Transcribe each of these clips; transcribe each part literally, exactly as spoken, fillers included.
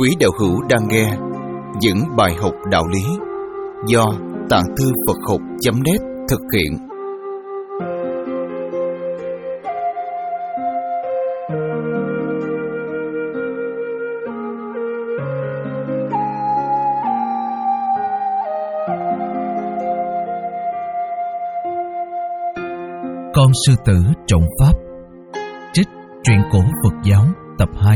Quý đạo hữu đang nghe những bài học đạo lý do Tạng Thư Phật Học chấm net thực hiện. Con sư tử trọng pháp. Trích truyện cổ Phật giáo tập hai.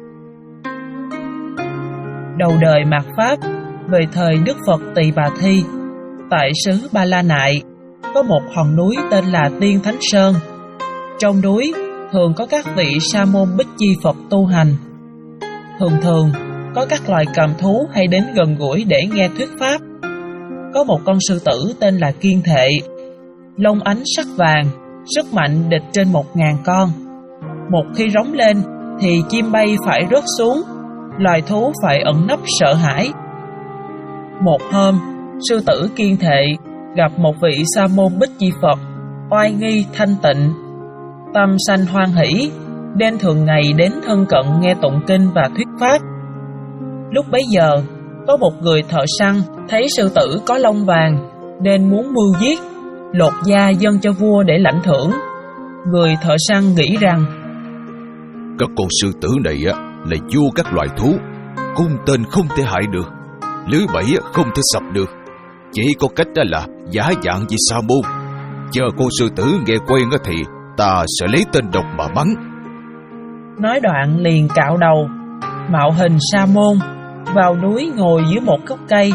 Đầu đời mạt Pháp, về thời Đức Phật Tỳ Bà Thi, tại xứ Ba La Nại, có một hòn núi tên là Tiên Thánh Sơn. Trong núi thường có các vị sa môn Bích Chi Phật tu hành. Thường thường có các loài cầm thú hay đến gần gũi để nghe thuyết pháp. Có một con sư tử tên là Kiên Thệ, lông ánh sắc vàng, sức mạnh địch trên một ngàn con. Một khi rống lên thì chim bay phải rớt xuống, loài thú phải ẩn nấp sợ hãi. Một hôm, sư tử Kiên Thệ gặp một vị sa môn Bích Chi Phật, oai nghi thanh tịnh, tâm sanh hoan hỷ, nên thường ngày đến thân cận nghe tụng kinh và thuyết pháp. Lúc bấy giờ, có một người thợ săn thấy sư tử có lông vàng nên muốn mưu giết, lột da dâng cho vua để lãnh thưởng. Người thợ săn nghĩ rằng các con sư tử này là vua các loài thú, cung tên không thể hại được, lưới bẫy không thể sập được, chỉ có cách đó là giả dạng vì sa môn. Chờ con sư tử nghe quen thì ta sẽ lấy tên độc mà bắn. Nói đoạn liền cạo đầu, mạo hình sa môn, vào núi ngồi dưới một gốc cây.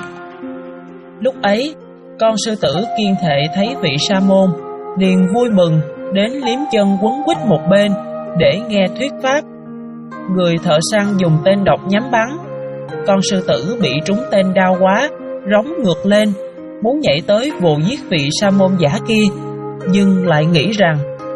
Lúc ấy, con sư tử Kiên Thệ thấy vị sa môn, liền vui mừng đến liếm chân quấn quýt một bên để nghe thuyết pháp. Người thợ săn dùng tên độc nhắm bắn. Con sư tử bị trúng tên đau quá, rống ngược lên, muốn nhảy tới vồ giết vị sa môn giả kia, nhưng lại nghĩ rằng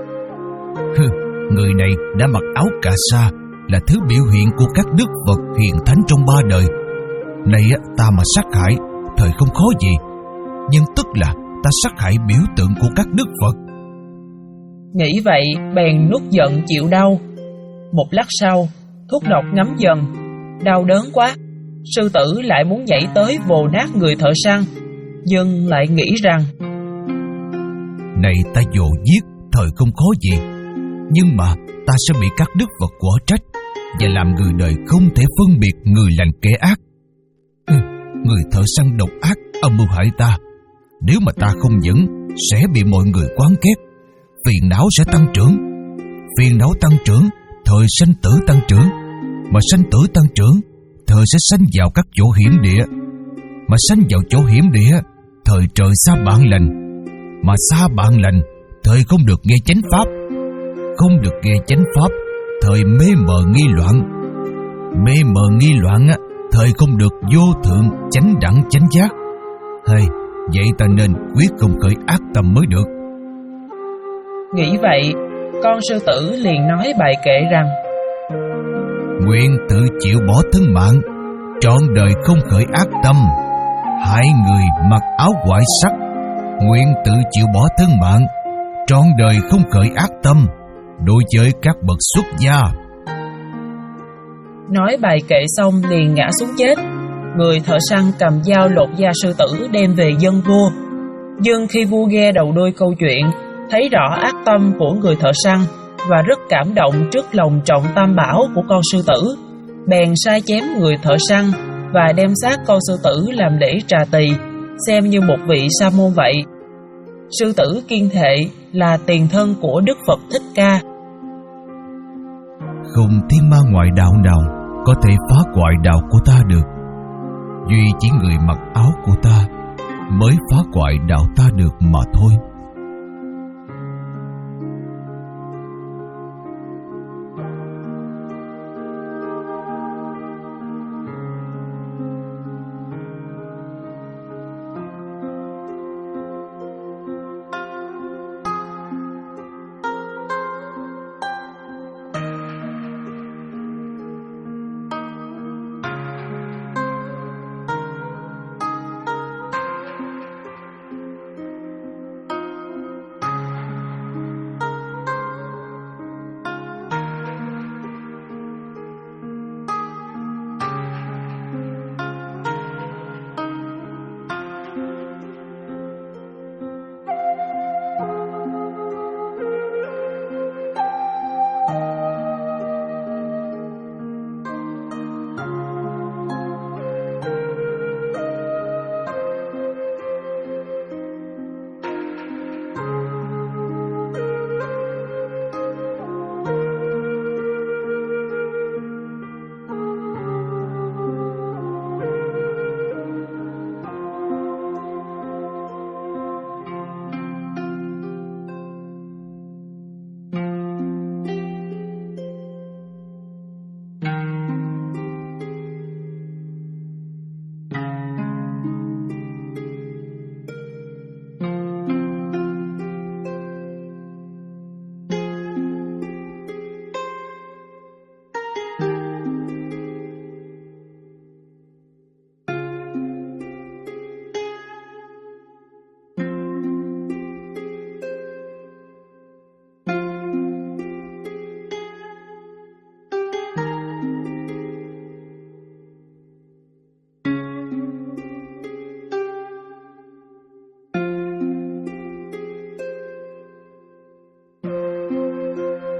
Hừ, người này đã mặc áo cà sa, là thứ biểu hiện của các đức Phật hiền thánh trong ba đời. Này ta mà sát hại, thời không khó gì, nhưng tức là ta sát hại biểu tượng của các đức Phật. Nghĩ vậy bèn nuốt giận chịu đau. Một lát sau, thuốc độc ngấm dần, đau đớn quá, sư tử lại muốn nhảy tới vồ nát người thợ săn, nhưng lại nghĩ rằng này ta dồ giết, thời không khó gì, nhưng mà ta sẽ bị các đức Phật quở trách và làm người đời không thể phân biệt người lành kẻ ác. Ừ, người thợ săn độc ác âm mưu hại ta, nếu mà ta không vững sẽ bị mọi người quán ghét, phiền não sẽ tăng trưởng. Phiền não tăng trưởng, thời sanh tử tăng trưởng, mà sanh tử tăng trưởng, thời sẽ sanh vào các chỗ hiểm địa, mà sanh vào chỗ hiểm địa, thời trời xa bạn lành, mà xa bạn lành, thời không được nghe chánh pháp, không được nghe chánh pháp, thời mê mờ nghi loạn, mê mờ nghi loạn á, thời không được vô thượng chánh đẳng chánh giác. Hay vậy ta nên quyết không khởi ác tâm mới được. Nghĩ vậy, con sư tử liền nói bài kệ rằng nguyện tự chịu bỏ thân mạng, trọn đời không khởi ác tâm, hại người mặc áo ngoại sắc. Nguyện tự chịu bỏ thân mạng, trọn đời không khởi ác tâm, đối với các bậc xuất gia. Nói bài kệ xong liền ngã xuống chết. Người thợ săn cầm dao lột da sư tử đem về dâng vua. Nhưng khi vua nghe đầu đuôi câu chuyện, thấy rõ ác tâm của người thợ săn và rất cảm động trước lòng trọng tam bảo của con sư tử, bèn sai chém người thợ săn và đem xác con sư tử làm lễ trà tỳ, xem như một vị sa môn vậy. Sư tử Kiên Thệ là tiền thân của Đức Phật Thích Ca. Không thiên ma ngoại đạo nào có thể phá hoại đạo của ta được, duy chỉ người mặc áo của ta mới phá hoại đạo ta được mà thôi.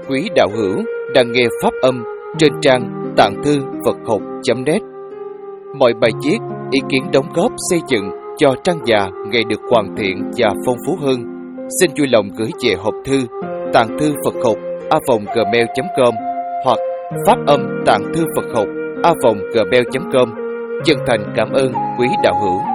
quý đạo hữu đang nghe pháp âm trên trang tạng thư Phật học chấm net. Mọi bài viết, ý kiến đóng góp xây dựng cho trang già ngày được hoàn thiện và phong phú hơn, xin vui lòng gửi về hộp thư tạng thư Phật học a vòng gmail chấm com hoặc pháp âm tạng thư Phật học a vòng gmail chấm com. Chân thành cảm ơn quý đạo hữu.